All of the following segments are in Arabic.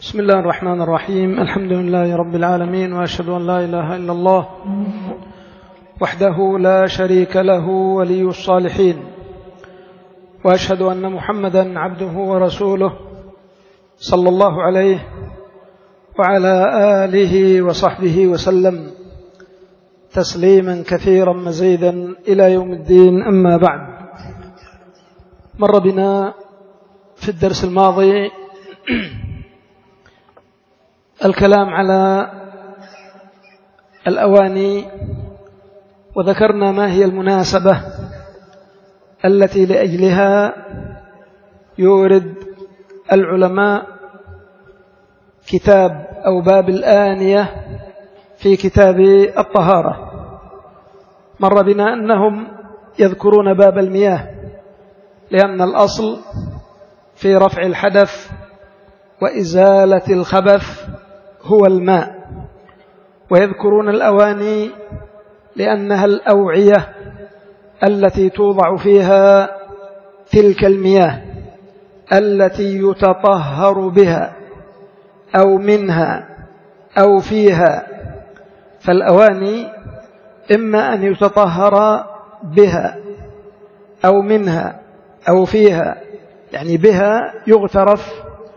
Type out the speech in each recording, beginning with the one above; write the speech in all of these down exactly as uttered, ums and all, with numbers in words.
بسم الله الرحمن الرحيم. الحمد لله رب العالمين، وأشهد أن لا إله إلا الله وحده لا شريك له ولي الصالحين، وأشهد أن محمدا عبده ورسوله صلى الله عليه وعلى آله وصحبه وسلم تسليما كثيرا مزيدا إلى يوم الدين. أما بعد، مر بنا في الدرس الماضي الكلام على الأواني، وذكرنا ما هي المناسبة التي لأجلها يورد العلماء كتاب أو باب الآنية في كتاب الطهارة. مر بنا أنهم يذكرون باب المياه لأن الأصل في رفع الحدث وإزالة الخبث هو الماء، ويذكرون الأواني لأنها الأوعية التي توضع فيها تلك المياه التي يتطهر بها أو منها أو فيها. فالأواني إما أن يتطهر بها أو منها أو فيها، يعني بها يغترف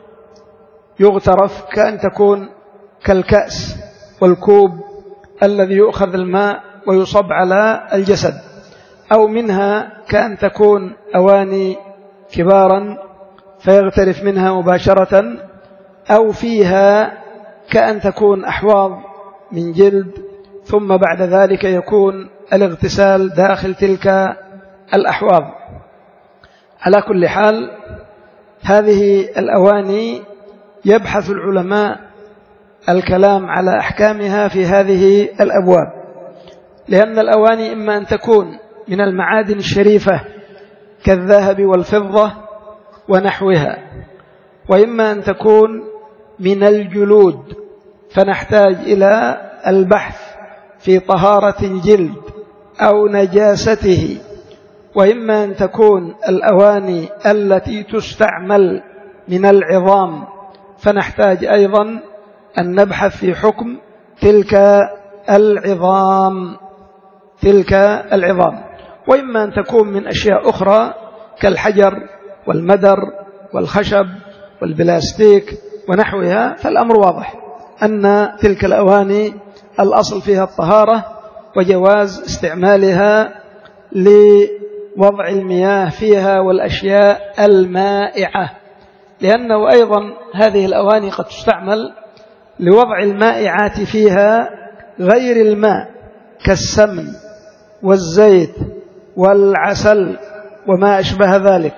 يغترف كأن تكون كالكأس والكوب الذي يؤخذ الماء ويصب على الجسد، أو منها كأن تكون أواني كبارا فيغترف منها مباشرة، أو فيها كأن تكون أحواض من جلد ثم بعد ذلك يكون الاغتسال داخل تلك الأحواض. على كل حال، هذه الأواني يبحث العلماء الكلام على أحكامها في هذه الأبواب، لأن الأواني إما أن تكون من المعادن الشريفة كالذهب والفضة ونحوها، وإما أن تكون من الجلود، فنحتاج إلى البحث في طهارة الجلد أو نجاسته، وإما أن تكون الأواني التي تستعمل من العظام، فنحتاج أيضا أن نبحث في حكم تلك العظام تلك العظام وإما أن تكون من أشياء أخرى كالحجر والمدر والخشب والبلاستيك ونحوها. فالأمر واضح أن تلك الأواني الأصل فيها الطهارة وجواز استعمالها لوضع المياه فيها والأشياء المائعة، لأنه أيضا هذه الأواني قد تستعمل لوضع المائعات فيها غير الماء كالسمن والزيت والعسل وما أشبه ذلك.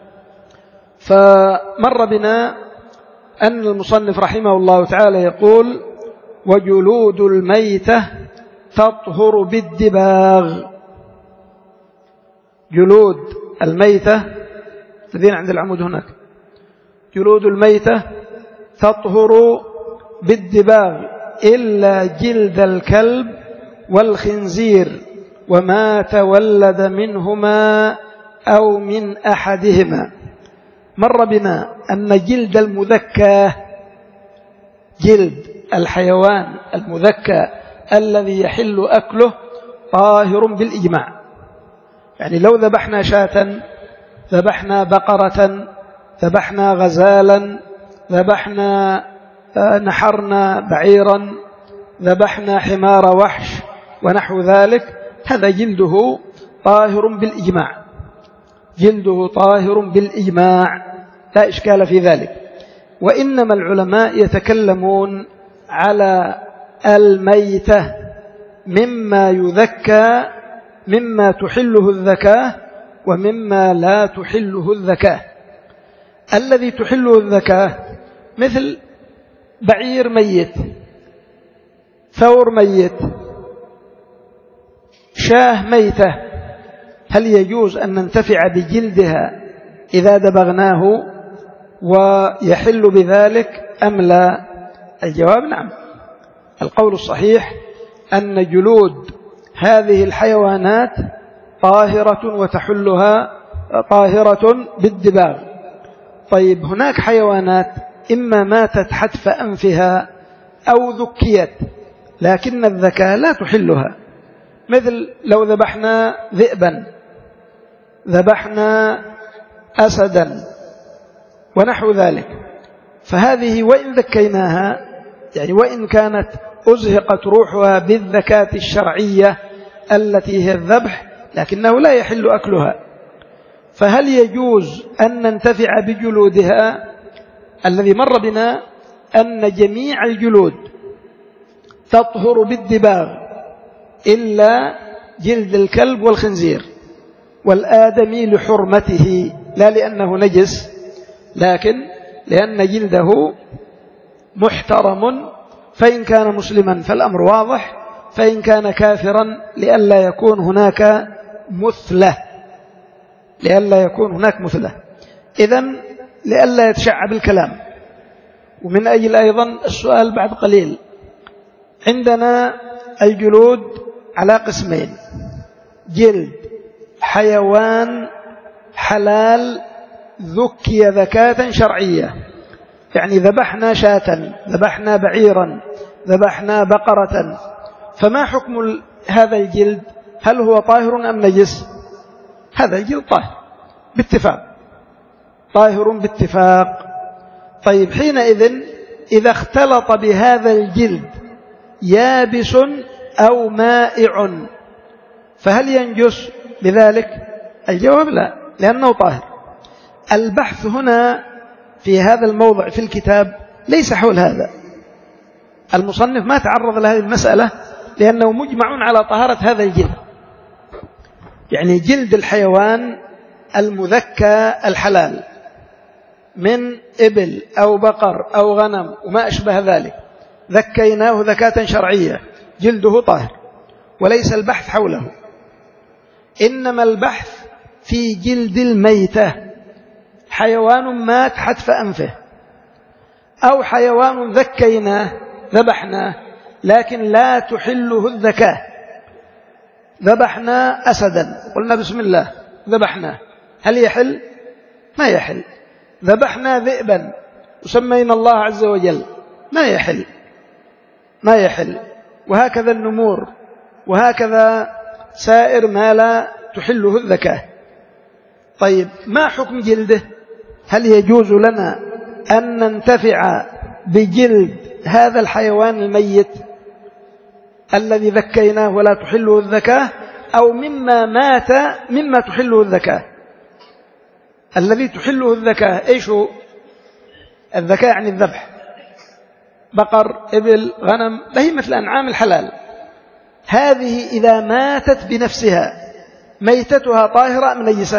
فمر بنا أن المصنف رحمه الله تعالى يقول: وجلود الميتة تطهر بالدباغ. جلود الميتة الذين عند العمود هناك، جلود الميتة تطهر بالدباغ إلا جلد الكلب والخنزير وما تولد منهما أو من أحدهما. مر بنا أن جلد المذكى، جلد الحيوان المذكى الذي يحل أكله طاهر بالإجماع. يعني لو ذبحنا شاة، ذبحنا بقرة، ذبحنا غزالا، ذبحنا نحرنا بعيرا، ذبحنا حمار وحش ونحو ذلك، هذا جلده طاهر بالإجماع، جلده طاهر بالإجماع، لا إشكال في ذلك. وإنما العلماء يتكلمون على الميتة مما يذكى، مما تحله الذكاة ومما لا تحله الذكاة. الذي تحله الذكاة مثل بعير ميت، ثور ميت، شاه ميتة، هل يجوز أن ننتفع بجلدها إذا دبغناه ويحل بذلك أم لا؟ الجواب نعم. القول الصحيح أن جلود هذه الحيوانات طاهرة وتحلها طاهرة بالدباغ. طيب، هناك حيوانات إما ماتت حتف أنفها أو ذكيت، لكن الذكاة لا تحلها، مثل لو ذبحنا ذئبا، ذبحنا أسدا ونحو ذلك، فهذه وإن ذكيناها، يعني وإن كانت أزهقت روحها بالذكاة الشرعية التي هي الذبح، لكنه لا يحل أكلها. فهل يجوز أن ننتفع بجلودها؟ الذي مر بنا أن جميع الجلود تطهر بالدباغ إلا جلد الكلب والخنزير والآدمي لحرمته، لا لأنه نجس، لكن لأن جلده محترم، فإن كان مسلما فالأمر واضح، فإن كان كافرا لئلا يكون هناك مثلة، لئلا يكون هناك مثلة إذن لئلا يتشعب الكلام. ومن أجل أيضا السؤال بعد قليل، عندنا الجلود على قسمين: جلد حيوان حلال ذكي ذكاة شرعية، يعني ذبحنا شاة، ذبحنا بعيرا، ذبحنا بقرة، فما حكم هذا الجلد؟ هل هو طاهر أم نجس؟ هذا الجلد طاهر باتفاق، طاهر باتفاق. طيب حينئذ إذا اختلط بهذا الجلد يابس أو مائع فهل ينجس بذلك؟ الجواب لا، لأنه طاهر. البحث هنا في هذا الموضع في الكتاب ليس حول هذا، المصنف ما تعرض لهذه المسألة لأنه مجمع على طهارة هذا الجلد، يعني جلد الحيوان المذكى الحلال من إبل أو بقر أو غنم وما أشبه ذلك، ذكيناه ذكاة شرعية، جلده طاهر، وليس البحث حوله، إنما البحث في جلد الميتة، حيوان مات حتف أنفه، أو حيوان ذكيناه ذبحناه لكن لا تحله الذكاة، ذبحنا أسدا قلنا بسم الله ذبحناه، هل يحل؟ ما يحل. ذبحنا ذئبا وسمينا الله عز وجل، ما يحل، ما يحل. وهكذا النمور، وهكذا سائر ما لا تحله الذكاة. طيب ما حكم جلده؟ هل يجوز لنا أن ننتفع بجلد هذا الحيوان الميت الذي ذكيناه ولا تحله الذكاة، أو مما مات مما تحله الذكاة؟ الذي تحله الذكاة إيش هو؟ الذكاة يعني الذبح، بقر، إبل، غنم، بهيمة الأنعام الحلال، هذه إذا ماتت بنفسها ميتتها طاهرة أم نجسة؟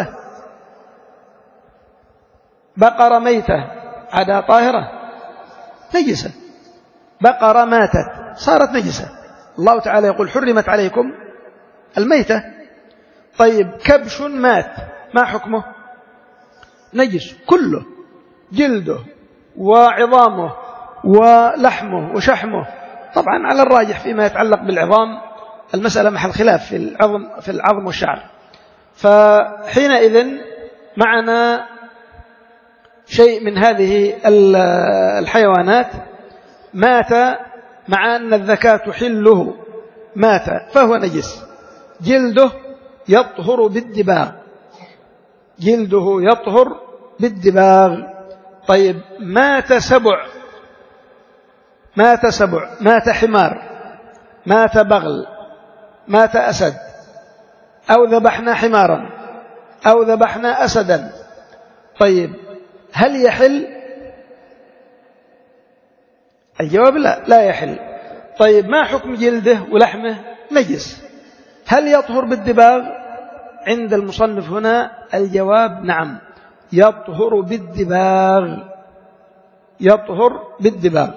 بقرة ميتة عادها طاهرة؟ نجسة. بقرة ماتت صارت نجسة. الله تعالى يقول حرمت عليكم الميتة. طيب كبش مات ما حكمه؟ نجس كله، جلده وعظامه ولحمه وشحمه. طبعا على الراجح فيما يتعلق بالعظام المسألة محل خلاف في العظم في العظم والشعر. فحينئذ معنا شيء من هذه الحيوانات مات مع أن الذكاة تحله، مات فهو نجس، جلده يطهر بالدباغ، جلده يطهر بالدباغ. طيب مات سبع، مات سبع، مات حمار، مات بغل، مات أسد، أو ذبحنا حمارا أو ذبحنا أسدا، طيب هل يحل؟ الجواب لا، لا يحل. طيب ما حكم جلده ولحمه؟ نجس، هل يطهر بالدباغ؟ عند المصنف هنا الجواب نعم، يطهر بالدباغ، يطهر بالدباغ،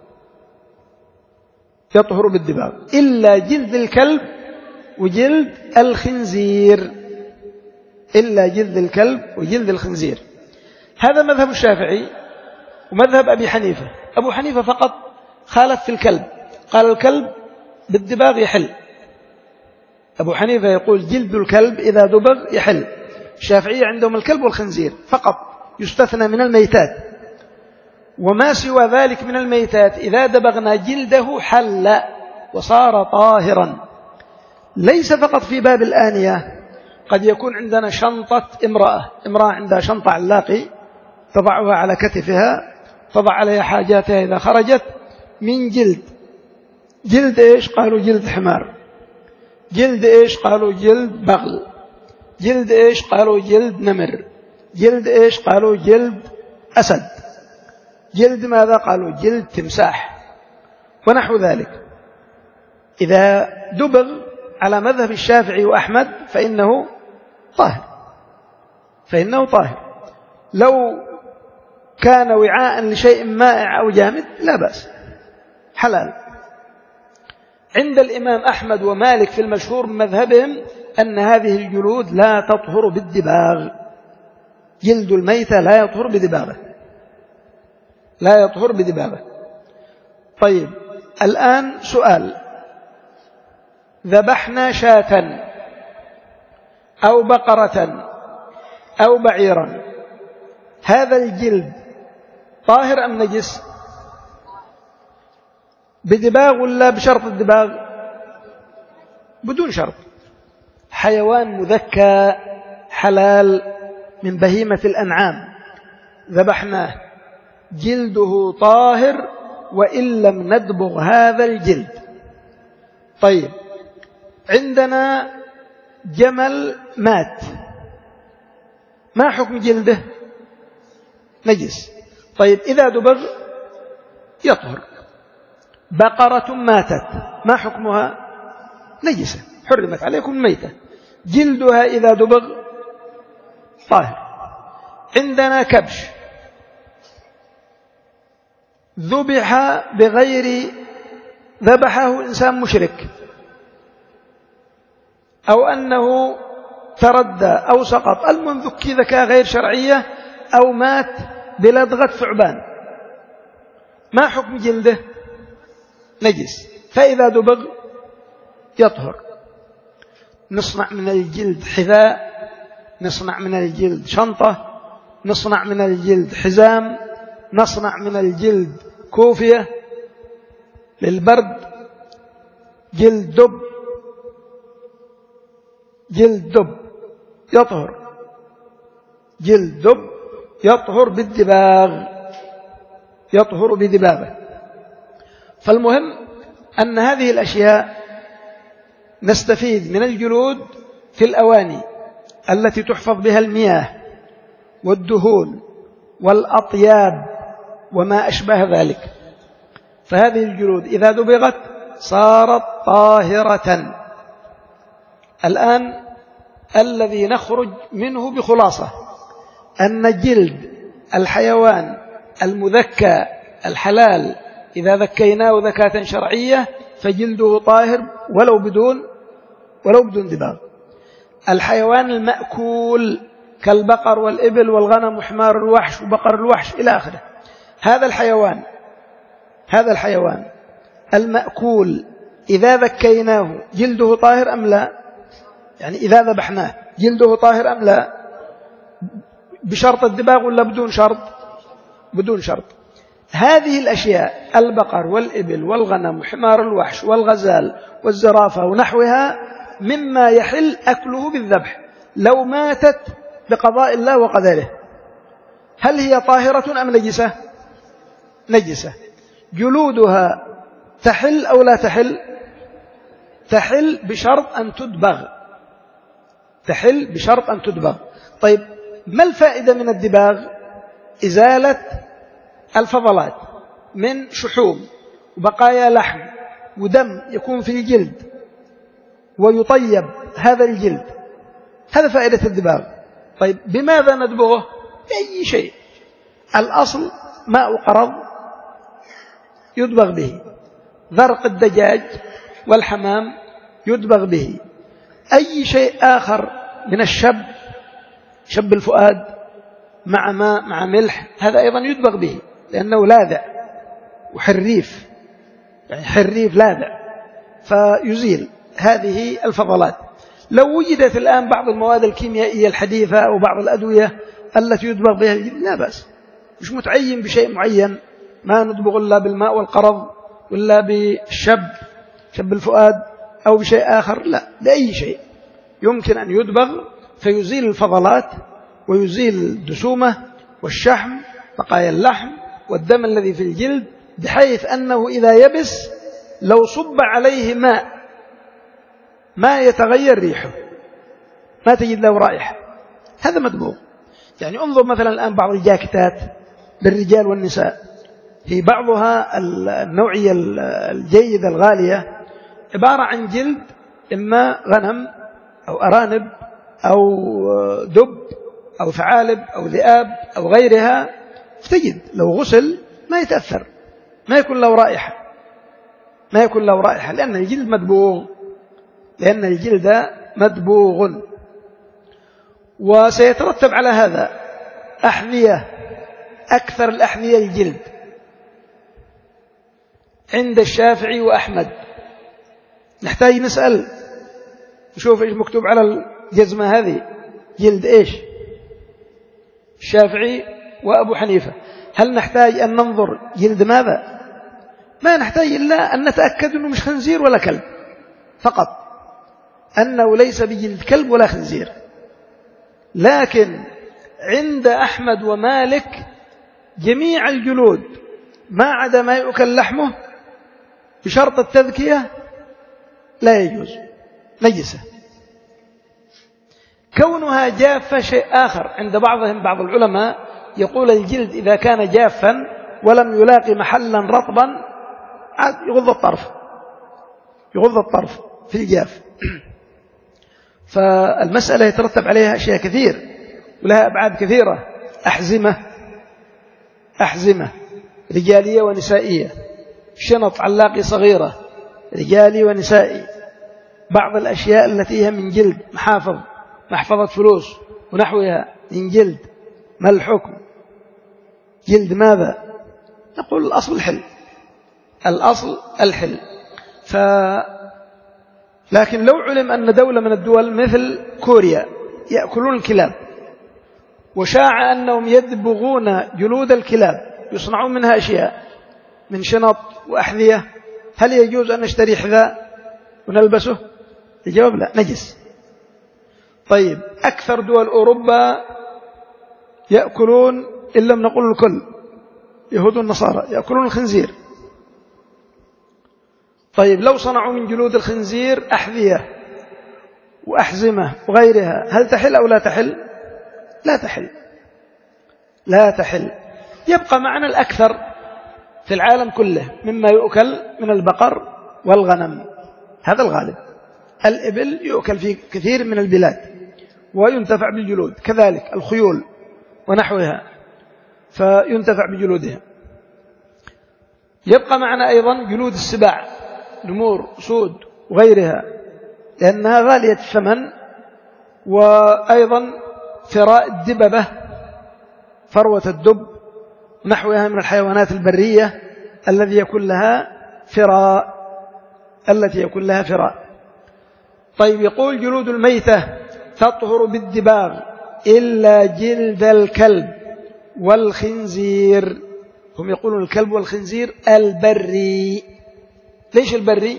يطهر بالدباغ، إلا جلد الكلب وجلد الخنزير، إلا جلد الكلب وجلد الخنزير. هذا مذهب الشافعي ومذهب أبي حنيفة. أبو حنيفة فقط خالف في الكلب، قال الكلب بالدباغ يحل. أبو حنيفة يقول جلد الكلب إذا دبغ يحل. الشافعية عندهم الكلب والخنزير فقط يستثنى من الميتات. وما سوى ذلك من الميتات إذا دبغنا جلده حل وصار طاهرا. ليس فقط في باب الآنية، قد يكون عندنا شنطة امرأة امرأة عندها شنطة علاقي تضعها على كتفها، تضع عليها حاجاتها إذا خرجت، من جلد. جلد إيش؟ قالوا جلد حمار. جلد إيش؟ قالوا جلد بغل. جلد إيش؟ قالوا جلد نمر. جلد إيش؟ قالوا جلد أسد. جلد ماذا؟ قالوا جلد تمساح ونحو ذلك. إذا دبغ على مذهب الشافعي وأحمد فإنه طاهر، فإنه طاهر. لو كان وعاء لشيء مائع أو جامد لا بأس، حلال. عند الإمام أحمد ومالك في المشهور من مذهبهم أن هذه الجلود لا تطهر بالدباغ. جلد الميتة لا يطهر بدباغه، لا يطهر بدباغه. طيب الآن سؤال: ذبحنا شاة أو بقرة أو بعيرا، هذا الجلد طاهر أم نجس؟ بدباغ ولا بشرط الدباغ؟ بدون شرط. حيوان مذكى حلال من بهيمة الأنعام ذبحناه، جلده طاهر وإن لم ندبغ هذا الجلد. طيب عندنا جمل مات، ما حكم جلده؟ نجس. طيب إذا دبغ يطهر. بقرة ماتت، ما حكمها؟ نجسة، حرمت عليكم ميتة، جلدها إذا دبغ طاهر. عندنا كبش ذبح بغير، ذبحه إنسان مشرك، أو أنه تردى أو سقط، المهم ذكي ذكاء غير شرعية، أو مات بلدغة ثعبان، ما حكم جلده؟ نجس. فإذا دبغ يطهر. نصنع من الجلد حذاء، نصنع من الجلد شنطة، نصنع من الجلد حزام، نصنع من الجلد كوفية للبرد. جلد دب، جلد دب يطهر، جلد دب يطهر بالدباغ، يطهر بدباغه. فالمهم أن هذه الأشياء نستفيد من الجلود في الأواني التي تحفظ بها المياه والدهون والأطياب وما أشبه ذلك. فهذه الجلود إذا دبغت صارت طاهرة. الآن الذي نخرج منه بخلاصة أن جلد الحيوان المذكى الحلال إذا ذكيناه ذكاة شرعية فجلده طاهر ولو بدون ولو بدون دباغ. الحيوان المأكول كالبقر والإبل والغنم وحمار الوحش وبقر الوحش إلى آخره، هذا الحيوان هذا الحيوان المأكول إذا ذكيناه جلده طاهر أم لا؟ يعني إذا ذبحناه جلده طاهر أم لا؟ بشرط الدباغ ولا بدون شرط؟ بدون شرط. هذه الأشياء البقر والإبل والغنم وحمار الوحش والغزال والزرافة ونحوها مما يحل أكله بالذبح لو ماتت بقضاء الله وقدره. هل هي طاهرة أم نجسة؟ نجسة. جلودها تحل أو لا تحل؟ تحل بشرط أن تدبغ، تحل بشرط أن تدبغ. طيب ما الفائدة من الدباغ؟ إزالة الفضلات من شحوم وبقايا لحم ودم يكون في الجلد ويطيب هذا الجلد، هذا فائدة الدباغ. طيب بماذا ندبغه؟ بأي شيء. الأصل ماء قرض يدبغ به، ذرق الدجاج والحمام يدبغ به، أي شيء آخر من الشب، شب الفؤاد مع ماء مع ملح، هذا أيضا يدبغ به لأنه لاذع وحريف، يعني حريف لاذع فيزيل هذه الفضلات. لو وجدت الآن بعض المواد الكيميائية الحديثة أو بعض الأدوية التي يدبغ بها لا بأس، مش متعين بشيء معين، ما ندبغ إلا بالماء والقرض ولا بالشب شب الفؤاد أو بشيء آخر، لا، بأي شيء يمكن أن يدبغ فيزيل الفضلات ويزيل الدسومة والشحم بقايا اللحم والدم الذي في الجلد، بحيث أنه إذا يبس لو صب عليه ماء ما يتغير ريحه، ما تجد له رائحة. هذا مدبوغ. يعني انظر مثلا الآن بعض الجاكتات للرجال والنساء، في بعضها النوعية الجيدة الغالية عبارة عن جلد إما غنم أو أرانب أو دب أو ثعالب أو ذئاب أو غيرها، فتجد لو غسل ما يتأثر، ما يكون له رائحة، ما يكون له رائحة، لأن الجلد مدبوغ، لأن الجلد مدبوغ. وسيترتب على هذا أحذية، أكثر الأحذية الجلد عند الشافعي وأحمد. نحتاج نسأل نشوف إيش مكتوب على الجزمة هذه، جلد إيش؟ الشافعي وأبو حنيفة. هل نحتاج أن ننظر جلد ماذا؟ ما نحتاج إلا أن نتأكد أنه مش خنزير ولا كلب فقط، أنه ليس بجلد كلب ولا خنزير. لكن عند أحمد ومالك جميع الجلود ما عدا ما يؤكل لحمه بشرط التذكية لا يجوز، نجسة. كونها جافة شيء آخر. عند بعضهم بعض العلماء يقول الجلد إذا كان جافا ولم يلاقي محلا رطبا يغض الطرف، يغض الطرف في الجاف. فالمسألة يترتب عليها أشياء كثير ولها أبعاد كثيرة. أحزمة، أحزمة رجالية ونسائية، شنط علاقي صغيرة رجالي ونسائي، بعض الأشياء التي هي من جلد، محافظ، محفظة فلوس ونحوها من جلد، ما الحكم؟ جلد ماذا؟ نقول الأصل الحل، الأصل الحل. ف... لكن لو علم أن دولة من الدول مثل كوريا يأكلون الكلاب وشاع أنهم يدبغون جلود الكلاب يصنعون منها أشياء من شنط وأحذية، هل يجوز أن نشتري حذاء ونلبسه؟ الجواب لا، نجس. طيب أكثر دول أوروبا يأكلون، إن لم نقول الكل، يهود والنصارى يأكلون الخنزير. طيب لو صنعوا من جلود الخنزير أحذية وأحزمة وغيرها، هل تحل أو لا تحل؟ لا تحل، لا تحل. يبقى معنا الأكثر في العالم كله مما يؤكل من البقر والغنم، هذا الغالب. الإبل يؤكل في كثير من البلاد وينتفع بالجلود، كذلك الخيول ونحوها فينتفع بجلودها. يبقى معنا أيضا جلود السباع، نمور، سود وغيرها، لأنها غالية الثمن. وأيضا فراء الدببة، فروة الدب نحوها من الحيوانات البرية الذي يكون لها فراء، التي يكون لها فراء. طيب يقول جلود الميتة تطهر بالدباغ إلا جلد الكلب والخنزير. هم يقولون الكلب والخنزير البري. ليش البري؟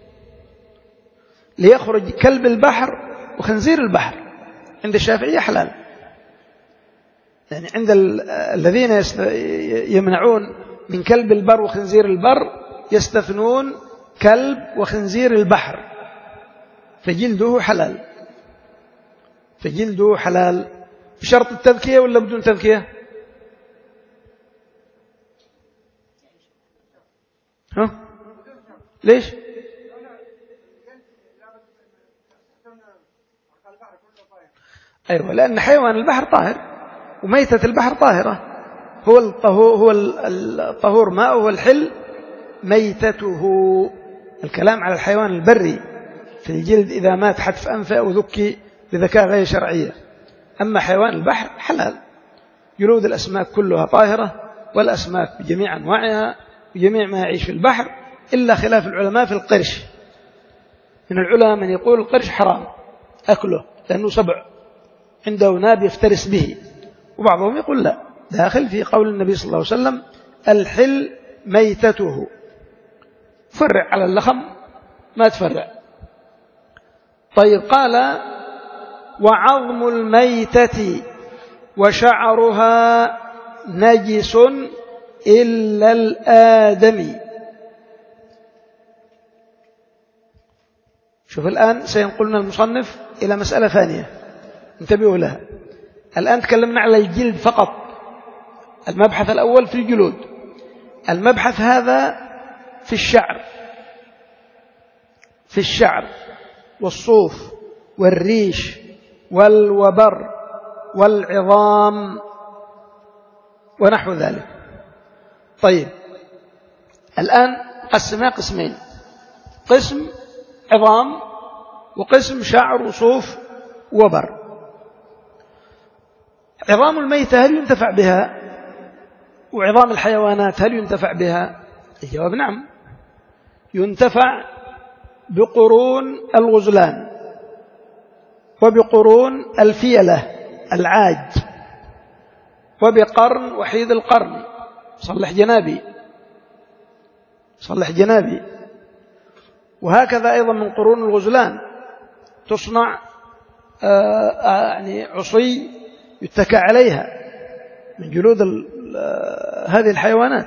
ليخرج كلب البحر وخنزير البحر. عند الشافعية حلال، يعني عند الذين يمنعون من كلب البر وخنزير البر يستثنون كلب وخنزير البحر، فجلده حلال، فجلده حلال بشرط التذكية ولا بدون تذكية؟ ها؟ ليش؟ أيوة، لأن حيوان البحر طاهر وميتة البحر طاهرة. هو الطهور، هو الطهور ماءه والحل ميتته. الكلام على الحيوان البري في الجلد إذا مات حتف أنفه أو ذكي بذكاء غير شرعية. أما حيوان البحر حلال، جلود الأسماك كلها طاهرة، والأسماك بجميع أنواعها بجميع ما يعيش في البحر، إلا خلاف العلماء في القرش. من العلماء من يقول القرش حرام أكله لأنه سبع عنده ناب يفترس به، وبعضهم يقول لا، داخل في قول النبي صلى الله عليه وسلم الحل ميتته. فرع على اللخم ما تفرع. طيب قال وعظم الميتة وشعرها نجس إلا الآدمي. شوف الآن سينقلنا المصنف إلى مسألة ثانية انتبهوا لها. الآن تكلمنا على الجلد فقط، المبحث الأول في الجلود، المبحث هذا في الشعر، في الشعر والصوف والريش والوبر والعظام ونحو ذلك. طيب الآن قسمها قسمين، قسم عظام وقسم شعر وصوف وبر. عظام الميتة هل ينتفع بها؟ وعظام الحيوانات هل ينتفع بها؟ الجواب نعم، ينتفع بقرون الغزلان وبقرون الفيلة العاج وبقرن وحيد القرن. صلح جنابي صلح جنابي. وهكذا أيضا من قرون الغزلان تصنع يعني عصي يتكى عليها من جلود هذه الحيوانات.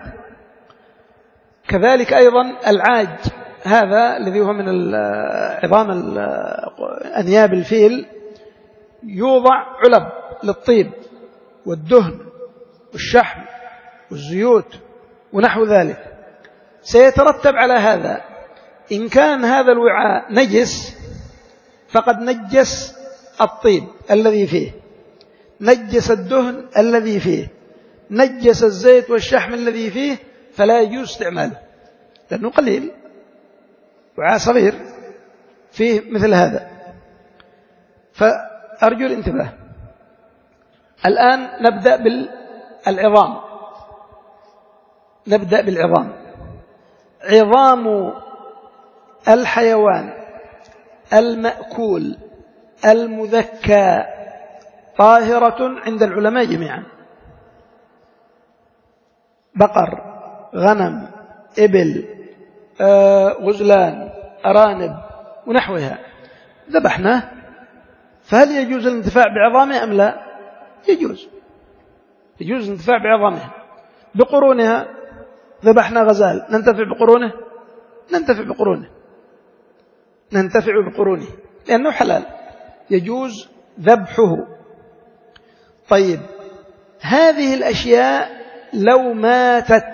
كذلك أيضا العاج هذا الذي هو من عظام أنياب الفيل يوضع علب للطيب والدهن والشحم والزيوت ونحو ذلك. سيترتب على هذا إن كان هذا الوعاء نجس فقد نجس الطيب الذي فيه، نجس الدهن الذي فيه، نجس الزيت والشحم الذي فيه، فلا يجوز استعماله لأنه قليل، وعاء صغير فيه مثل هذا. فأرجو الانتباه. الآن نبدأ بالعظام، نبدأ بالعظام. عظام الحيوان المأكول المذكى طاهرة عند العلماء جميعا، بقر، غنم، إبل، آه، غزلان، أرانب ونحوها ذبحناه، فهل يجوز الانتفاع بعظامه أم لا؟ يجوز، يجوز الانتفاع بعظامها. بقرونها ذبحنا غزال، ننتفع بقرونه؟ ننتفع بقرونه، ننتفع بقرونه لأنه حلال يجوز ذبحه. طيب هذه الأشياء لو ماتت،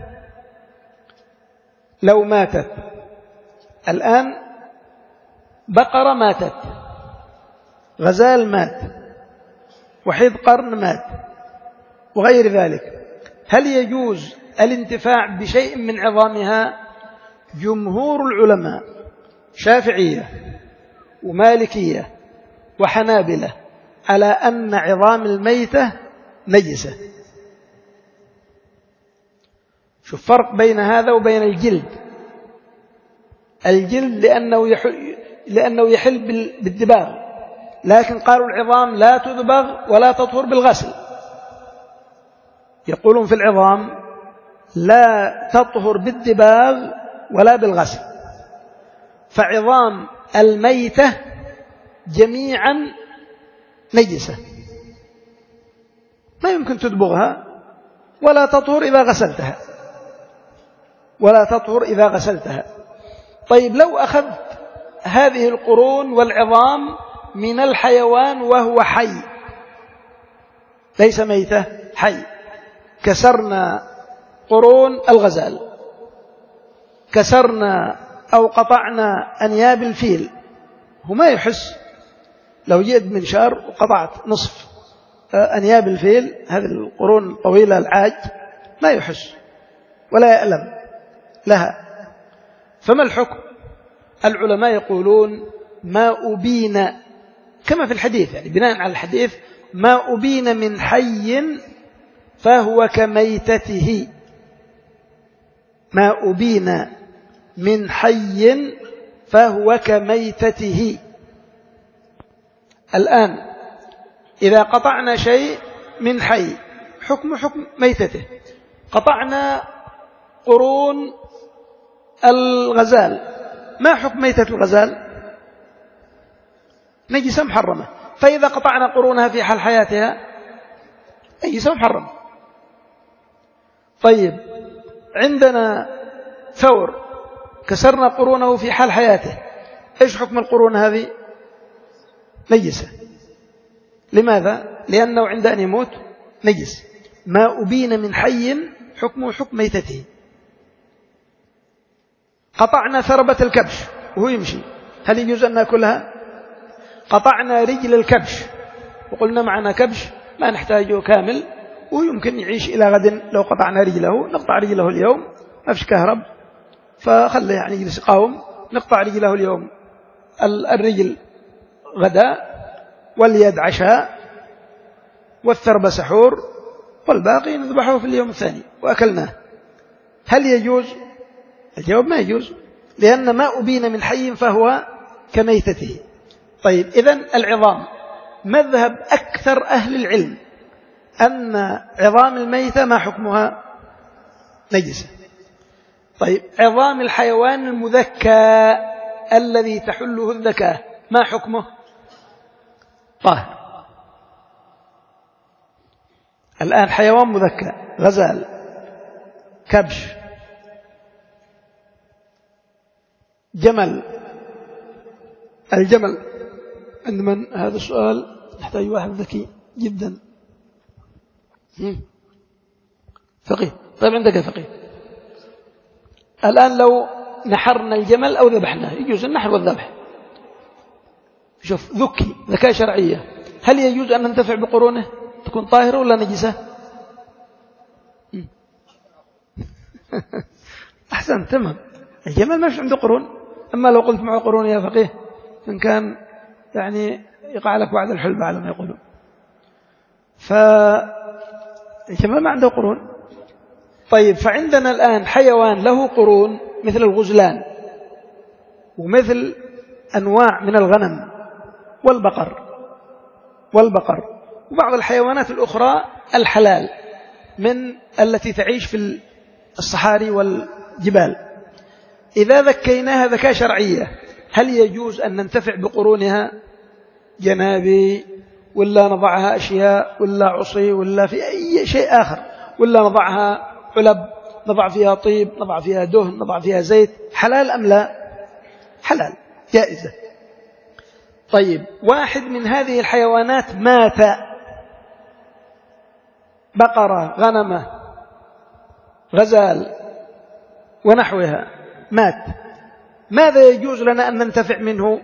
لو ماتت الآن بقرة ماتت، غزال مات، وحيد قرن مات وغير ذلك، هل يجوز الانتفاع بشيء من عظامها؟ جمهور العلماء شافعية ومالكية وحنابلة على أن عظام الميتة نجسة. شوف فرق بين هذا وبين الجلد. الجلد لأنه يحل, لأنه يحل بالدباغ، لكن قالوا العظام لا تدبغ ولا تطهر بالغسل. يقولون في العظام لا تطهر بالدباغ ولا بالغسل، فعظام الميتة جميعا نجسة، ما يمكن تدبغها ولا تطهر إذا غسلتها، ولا تطهر إذا غسلتها. طيب لو أخذت هذه القرون والعظام من الحيوان وهو حي، ليس ميتة، حي، كسرنا قرون الغزال، كسرنا أو قطعنا أنياب الفيل، هو ما يحس. لو جئت منشار وقطعت نصف أنياب الفيل، هذه القرون الطويلة العاج، ما يحس ولا يألم لها. فما الحكم؟ العلماء يقولون ما أبين، كما في الحديث، يعني بناء على الحديث، ما أبين من حي فهو كميتته، ما أبين من حي فهو كميتته. الآن إذا قطعنا شيء من حي، حكم حكم ميتته. قطعنا قرون الغزال، ما حكم ميتة الغزال؟ نجسة محرمة. فإذا قطعنا قرونها في حال حياتها نجسة محرمة. طيب عندنا ثور كسرنا قرونه في حال حياته، إيش حكم القرون هذه؟ نجسة. لماذا؟ لأنه عند أن يموت نجس. ما أبين من حي حكمه حكم ميتته. قطعنا ثربة الكبش وهو يمشي، هل يجوز أن نأكلها؟ قطعنا رجل الكبش وقلنا معنا كبش ما نحتاجه كامل ويمكن يعيش إلى غد، لو قطعنا رجله نقطع رجله اليوم ما فيش كهرب فخله يعني يجلس يقاوم، نقطع رجله اليوم الرجل غداء واليد عشاء والثرب سحور والباقي نذبحه في اليوم الثاني وأكلناه. هل يجوز؟ الجواب ما يجوز، لأن ما أبين من حي فهو كميتته. طيب إذن العظام مذهب أكثر أهل العلم أن عظام الميتة ما حكمها؟ نجسة. طيب عظام الحيوان المذكى الذي تحله الذكاة ما حكمه؟ طاهر. الآن حيوان مذكى، غزال، كبش، جمل. الجمل عند من؟ هذا السؤال يحتاج واحد ذكي جدا. فقيه. طيب عندك فقيه. الآن لو نحرنا الجمل أو ذبحناه يجوز النحر والذبح. شوف ذكي ذكاء شرعية، هل يجوز أن ننتفع بقرونه؟ تكون طاهرة ولا نجسة؟ أحسن تمام. الجمل ما فيش عنده قرون، أما لو قلت معه قرون يا فقيه إن كان يعني يقع لك وعد الحلبة على ما يقولون. فالجمل ما عنده قرون. طيب فعندنا الآن حيوان له قرون مثل الغزلان ومثل أنواع من الغنم والبقر والبقر وبعض الحيوانات الأخرى الحلال من التي تعيش في الصحاري والجبال. إذا ذكيناها ذكاء شرعية هل يجوز أن ننتفع بقرونها؟ جنابي ولا نضعها أشياء ولا عصي ولا في أي شيء آخر، ولا نضعها علب، نضع فيها طيب، نضع فيها دهن، نضع فيها زيت، حلال أم لا؟ حلال جائزة. طيب واحد من هذه الحيوانات مات، بقرة، غنمة، غزال ونحوها مات، ماذا يجوز لنا أن ننتفع منه؟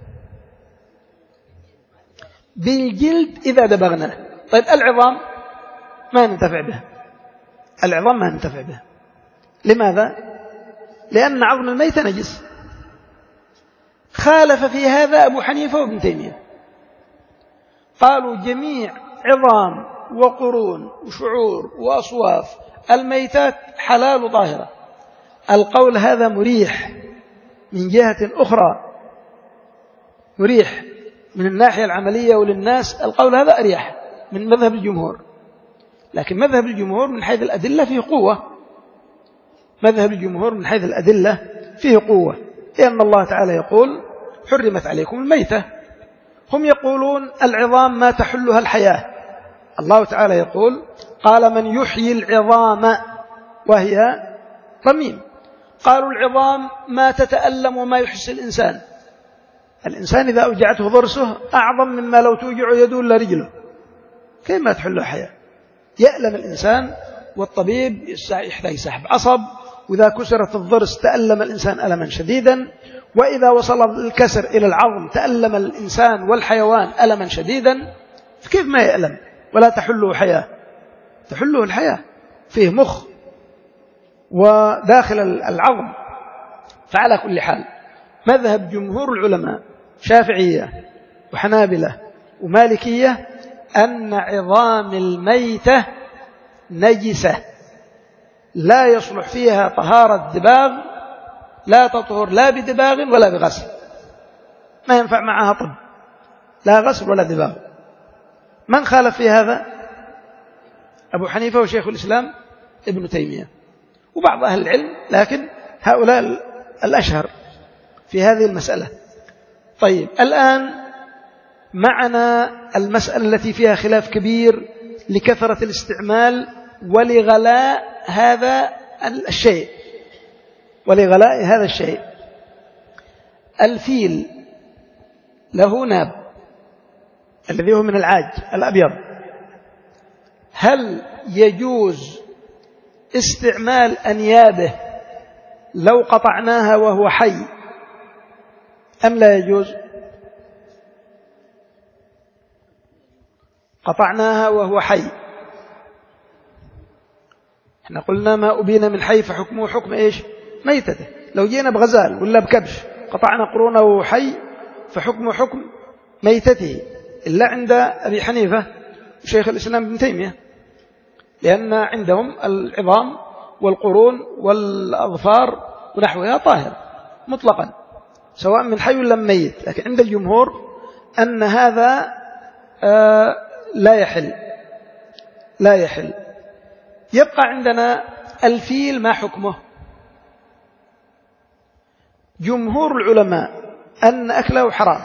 بالجلد إذا دبغناه. طيب العظام ما ننتفع بها، العظام ما ننتفع بها. لماذا؟ لأن عظم الميت نجس. خالف في هذا أبو حنيفة وابن تيمية، قالوا جميع عظام وقرون وشعور وأصواف الميتات حلال ظاهرة. القول هذا مريح من جهة أخرى، مريح من الناحية العملية وللناس، القول هذا أريح من مذهب الجمهور. لكن مذهب الجمهور من حيث الأدلة فيه قوة، مذهب الجمهور من حيث الأدلة فيه قوة، لأن الله تعالى يقول حرمت عليكم الميتة. هم يقولون العظام ما تحلها الحياة، الله تعالى يقول قال من يحيي العظام وهي رميم. قالوا العظام ما تتألم وما يحس الإنسان، الإنسان إذا أوجعته ضرسه أعظم مما لو توجع يده ولا رجله، كيف ما تحل الحياة؟ يألم الإنسان والطبيب يحتاج سحب عصب، وإذا كسرت الضرس تألم الإنسان ألما شديدا، وإذا وصل الكسر إلى العظم تألم الإنسان والحيوان ألما شديدا، فكيف ما يألم ولا تحله حياة؟ تحله الحياة، فيه مخ وداخل العظم. فعلى كل حال مذهب جمهور العلماء شافعية وحنابلة ومالكية أن عظام الميتة نجسة لا يصلح فيها طهارة دباغ، لا تطهر لا بدباغ ولا بغسل، ما ينفع معها طب، لا غسل ولا دباغ. من خالف في هذا؟ أبو حنيفة وشيخ الإسلام ابن تيمية وبعض أهل العلم، لكن هؤلاء الأشهر في هذه المسألة. طيب الآن معنا المسألة التي فيها خلاف كبير لكثرة الاستعمال ولغلاء هذا الشيء ولغلاء هذا الشيء. الفيل له ناب الذي هو من العاج الأبيض، هل يجوز استعمال أنيابه لو قطعناها وهو حي أم لا يجوز؟ قطعناها وهو حي، احنا قلنا ما أبين من حي فحكمه حكم إيش؟ ميتته. لو جينا بغزال ولا بكبش قطعنا قرونه وهو حي فحكمه حكم ميتته، إلا عند أبي حنيفة وشيخ الإسلام ابن تيمية، لأن عندهم العظام والقرون والأظفار ونحوها طاهر مطلقا سواء من حي ولا ميت. لكن عند الجمهور أن هذا آه لا يحل لا يحل. يبقى عندنا الفيل ما حكمه؟ جمهور العلماء أن أكله حرام،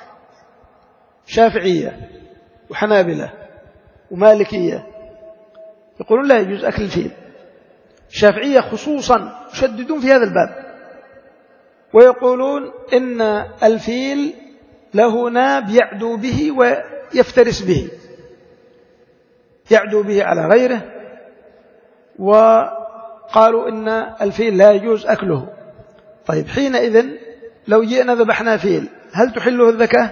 شافعية وحنابلة ومالكية يقولون لا يجوز أكل الفيل. الشافعية خصوصا يشددون في هذا الباب ويقولون إن الفيل له ناب يعدو به ويفترس به، يعدو به على غيره، وقالوا إن الفيل لا يجوز أكله. طيب حينئذ لو جئنا ذبحنا فيل هل تحله الذكاة؟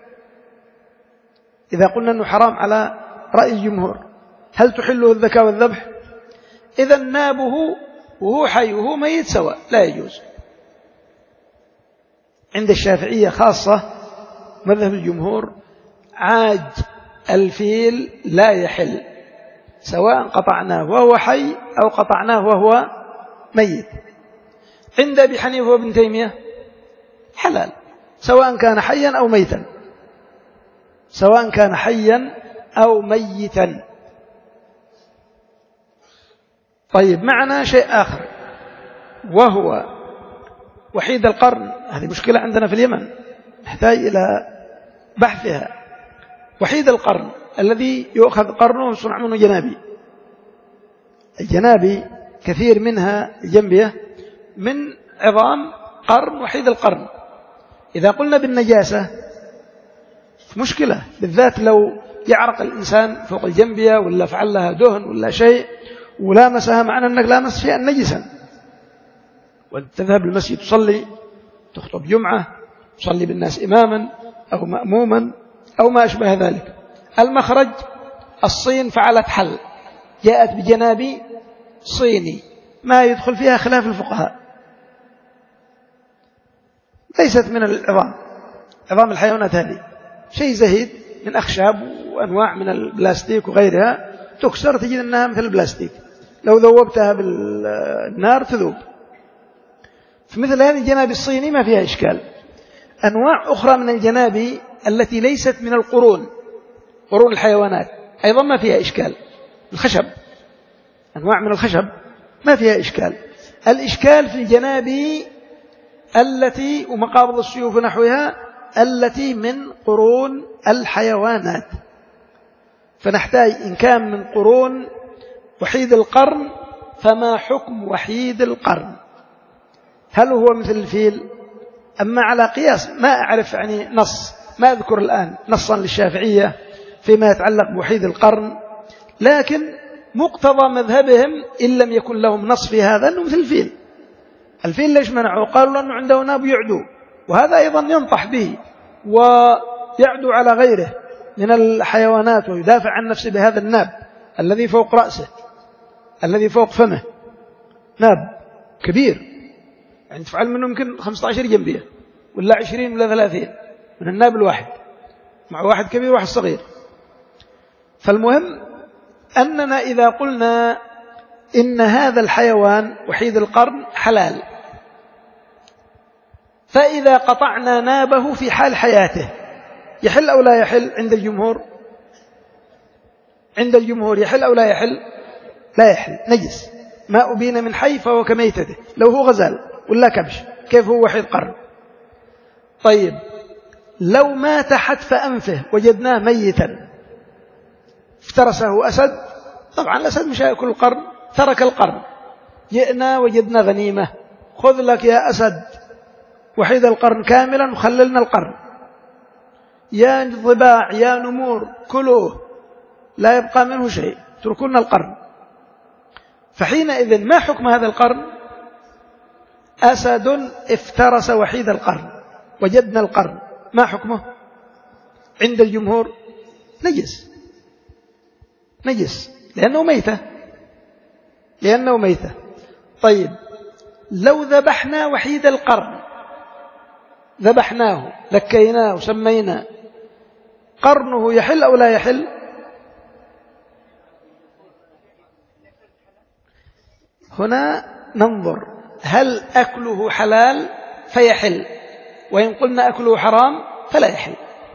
إذا قلنا أنه حرام على رأي الجمهور هل تحله الذكاة والذبح؟ إذا نابه وهو حي وهو ميت سواء لا يجوز. عند الشافعية خاصة مذهب الجمهور عاج الفيل لا يحل سواء قطعناه وهو حي أو قطعناه وهو ميت. عند أبي حنيفة وابن تيمية حلال سواء كان حيا أو ميتا، سواء كان حيا أو ميتا. طيب معنا شيء آخر وهو وحيد القرن. هذه مشكلة عندنا في اليمن نحتاج إلى بحثها. وحيد القرن الذي يؤخذ قرنه ويصنع منه جنابي. الجنابي كثير منها الجنبية من عظام قرن وحيد القرن. إذا قلنا بالنجاسة مشكلة، بالذات لو يعرق الإنسان فوق الجنبية ولا فعل لها دهن ولا شيء ولامسها، معنى أنك لامس شيئا نجسا. وأنت تذهب للمسجد تصلي، تخطب جمعة، تصلي بالناس إماما أو مأموما أو ما أشبه ذلك. المخرج الصين فعلت حل، جاءت بجنابي صيني ما يدخل فيها خلاف الفقهاء، ليست من العظام، عظام الحيوانات هذه شيء زهيد من أخشاب وأنواع من البلاستيك وغيرها، تكسر تجد أنها مثل البلاستيك، لو ذوبتها بالنار تذوب. فمثل هذه الجنابي الصيني ما فيها إشكال. أنواع أخرى من الجنابي التي ليست من القرون، قرون الحيوانات، أيضا ما فيها إشكال. الخشب، أنواع من الخشب ما فيها إشكال. الإشكال في الجنابي التي ومقابض السيوف ونحوها التي من قرون الحيوانات. فنحتاج إن كان من قرون وحيد القرن فما حكم وحيد القرن؟ هل هو مثل الفيل؟ أما على قياس ما أعرف يعني نص، ما أذكر الآن نصا للشافعية فيما يتعلق بوحيد القرن، لكن مقتضى مذهبهم إن لم يكن لهم نص في هذا أنه مثل الفيل. الفيل ليش منعوا؟ قالوا أنه عنده ناب يعدو، وهذا أيضا ينطح به ويعدو على غيره من الحيوانات ويدافع عن نفسه بهذا الناب الذي فوق رأسه الذي فوق فمه، ناب كبير يعني تفعل منه يمكن خمسة عشر جنبية ولا عشرين ولا ثلاثين من الناب الواحد، مع واحد كبير وواحد صغير. فالمهم أننا إذا قلنا إن هذا الحيوان وحيد القرن حلال، فإذا قطعنا نابه في حال حياته يحل أو لا يحل عند الجمهور؟ عند الجمهور يحل أو لا يحل؟ لا يحل، نجس. ما أبين من حي فهو كميتته، لو هو غزال ولا كبش كيف هو وحيد قرن. طيب لو مات حتف أنفه وجدناه ميتا افترسه أسد، طبعا الأسد مش هيأكل القرن، ترك القرن، جئنا وجدنا غنيمة، خذ لك يا أسد وحيد القرن كاملا وخللنا القرن، يا ضباع يا نمور كلوه لا يبقى منه شيء، تركون القرن. فحينئذ ما حكم هذا القرن؟ أسد افترس وحيد القرن وجدنا القرن، ما حكمه عند الجمهور؟ نجس، نجس لأنه ميتة، لأنه ميتة. طيب لو ذبحنا وحيد القرن، ذبحناه ذكيناه وسميناه، قرنه يحل أو لا يحل؟ هنا ننظر هل أكله حلال فيحل، وإن قلنا أكله حرام فلا يحل.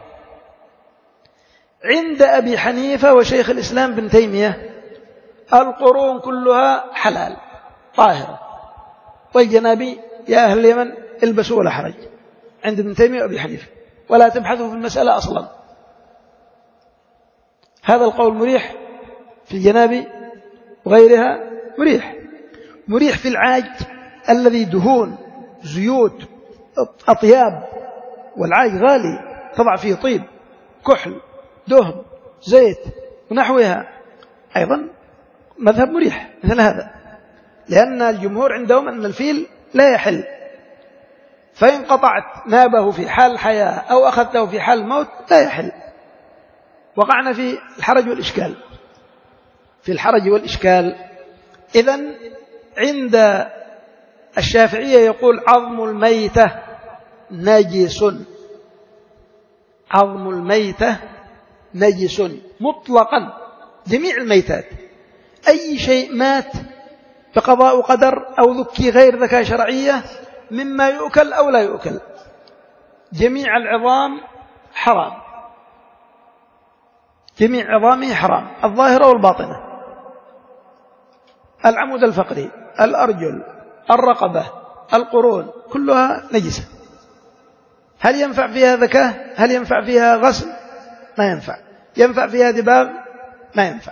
عند أبي حنيفة وشيخ الإسلام بن تيمية القرون كلها حلال طاهرة، والجنابي يا أهل اليمن البسوا ولا حرج، عند ابن تيمية وأبي حنيفة، ولا تبحثوا في المسألة أصلا. هذا القول مريح في الجنابي وغيرها، مريح مريح في العاج الذي دهون زيوت أطياب، والعاج غالي تضع فيه طيب كحل دهن زيت ونحوها، أيضا مذهب مريح مثل هذا، لأن الجمهور عندهم أن الفيل لا يحل، فإن قطعت نابه في حال الحياة أو أخذته في حال الموت لا يحل. وقعنا في الحرج والإشكال، في الحرج والإشكال. إذن عند الشافعية يقول عظم الميتة نجس، عظم الميتة نجس مطلقا، جميع الميتات، أي شيء مات بقضاء قدر أو ذكي غير ذكاء شرعية مما يؤكل أو لا يؤكل، جميع العظام حرام، جميع عظامه حرام، الظاهرة والباطنة، العمود الفقري، الأرجل، الرقبة، القرون، كلها نجسة. هل ينفع فيها ذكاء؟ هل ينفع فيها غسل؟ ما ينفع. ينفع فيها دباغ؟ ما ينفع،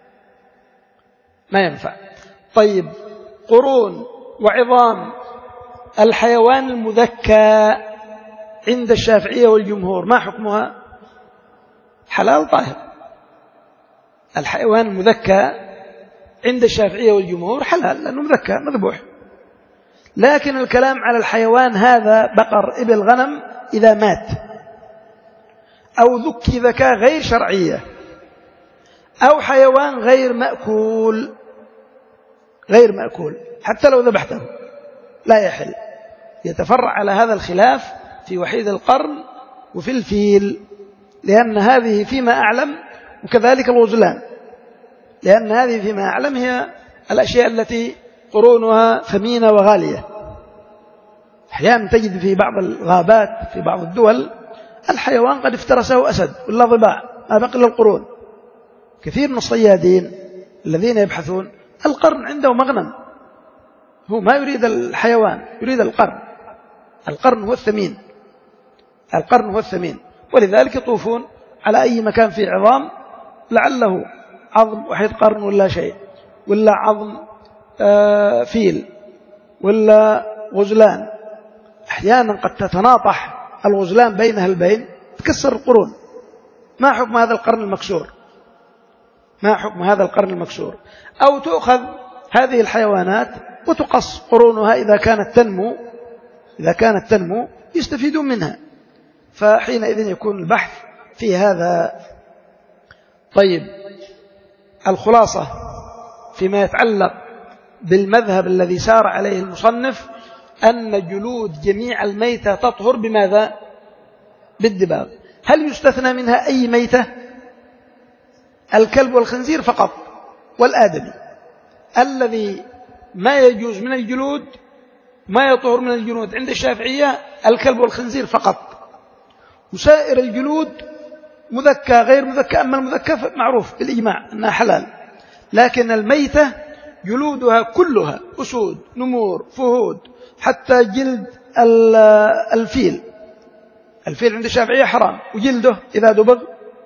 ما ينفع. طيب قرون وعظام الحيوان المذكى عند الشافعية والجمهور ما حكمها؟ حلال طاهر. الحيوان المذكى عند الشافعية والجمهور حلال لأنه مذكى مذبوح، لكن الكلام على الحيوان هذا بقر إبل غنم إذا مات أو ذكي ذكاء غير شرعية أو حيوان غير مأكول، غير مأكول حتى لو ذبحته لا يحل. يتفرع على هذا الخلاف في وحيد القرن وفي الفيل، لأن هذه فيما أعلم، وكذلك الغزلان، لأن هذه فيما أعلم هي الأشياء التي قرونها ثمينة وغالية. أحيانا تجد في بعض الغابات في بعض الدول الحيوان قد افترسه أسد ولا ضباع، ما بقي إلا القرون. كثير من الصيادين الذين يبحثون القرن عنده مغنم، هو ما يريد الحيوان، يريد القرن، القرن هو الثمين، القرن هو الثمين، ولذلك يطوفون على أي مكان فيه عظام لعله عظم وحيد قرن ولا شيء، ولا عظم فيل ولا غزلان. أحيانا قد تتناطح الغزلان بينها البين تكسر القرون. ما حكم هذا القرن المكسور؟ ما حكم هذا القرن المكسور؟ أو تؤخذ هذه الحيوانات وتقص قرونها إذا كانت تنمو، إذا كانت تنمو يستفيدون منها، فحينئذ يكون البحث في هذا. طيب الخلاصة فيما يتعلق بالمذهب الذي سار عليه المصنف أن جلود جميع الميتة تطهر بماذا؟ بالدباغ. هل يستثنى منها أي ميتة؟ الكلب والخنزير فقط، والآدمي. الذي ما يجوز من الجلود، ما يطهر من الجلود عند الشافعية الكلب والخنزير فقط، وسائر الجلود مذكى غير مذكى. أما المذكى معروف بالإجماع أنها حلال، لكن الميتة جلودها كلها أسود نمور فهود، حتى جلد الفيل، الفيل عند الشافعية حرام، وجلده إذا دبغ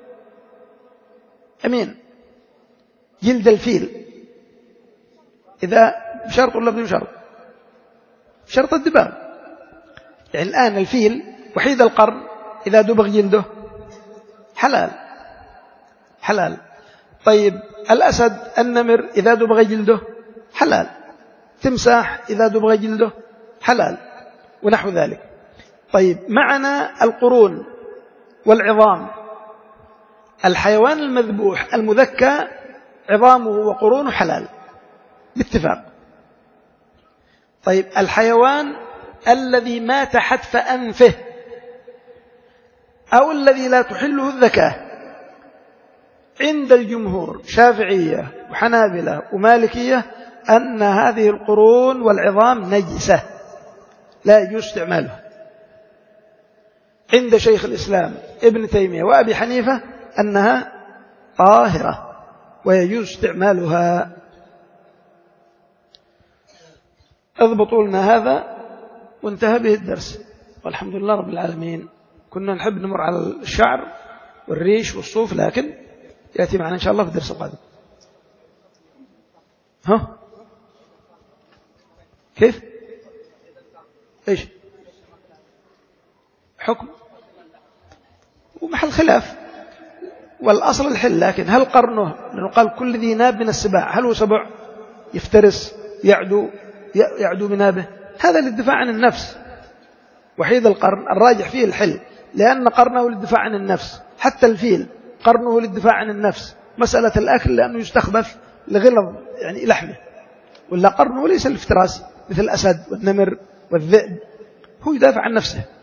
أمين، جلد الفيل إذا بشرط ولا بدون شرط؟ شرط الدباغ. يعني الآن الفيل وحيد القرن إذا دبغ جلده حلال حلال. طيب الأسد النمر إذا دبغ جلده حلال، تمساح إذا دبغ جلده حلال، ونحو ذلك. طيب معنا القرون والعظام. الحيوان المذبوح المذكى عظامه وقرونه حلال باتفاق. طيب الحيوان الذي مات حتف أنفه أو الذي لا تحله الذكاة، عند الجمهور شافعية وحنابلة ومالكية أن هذه القرون والعظام نجسة لا يجوز استعمالها. عند شيخ الإسلام ابن تيمية وأبي حنيفة أنها طاهرة ويجوز استعمالها. اضبطوا لنا هذا وانتهى به الدرس، والحمد لله رب العالمين. كنا نحب نمر على الشعر والريش والصوف، لكن يأتي معنا إن شاء الله في الدرس القادم. ها كيف إيش حكم ومحل خلاف، والأصل الحل، لكن هل قرنه، لأنه قال كل ذي ناب من السباع، هل هو سبع يفترس يعدو يعدو بنابه؟ هذا للدفاع عن النفس. وحيد القرن الراجح فيه الحل، لأن قرنه للدفاع عن النفس. حتى الفيل قرنه للدفاع عن النفس، مسألة الأكل لأنه يستخبث لغلظ يعني لحمه، ولا قرنه ليس الافتراس مثل الأسد والنمر والذئب، هو يدافع عن نفسه.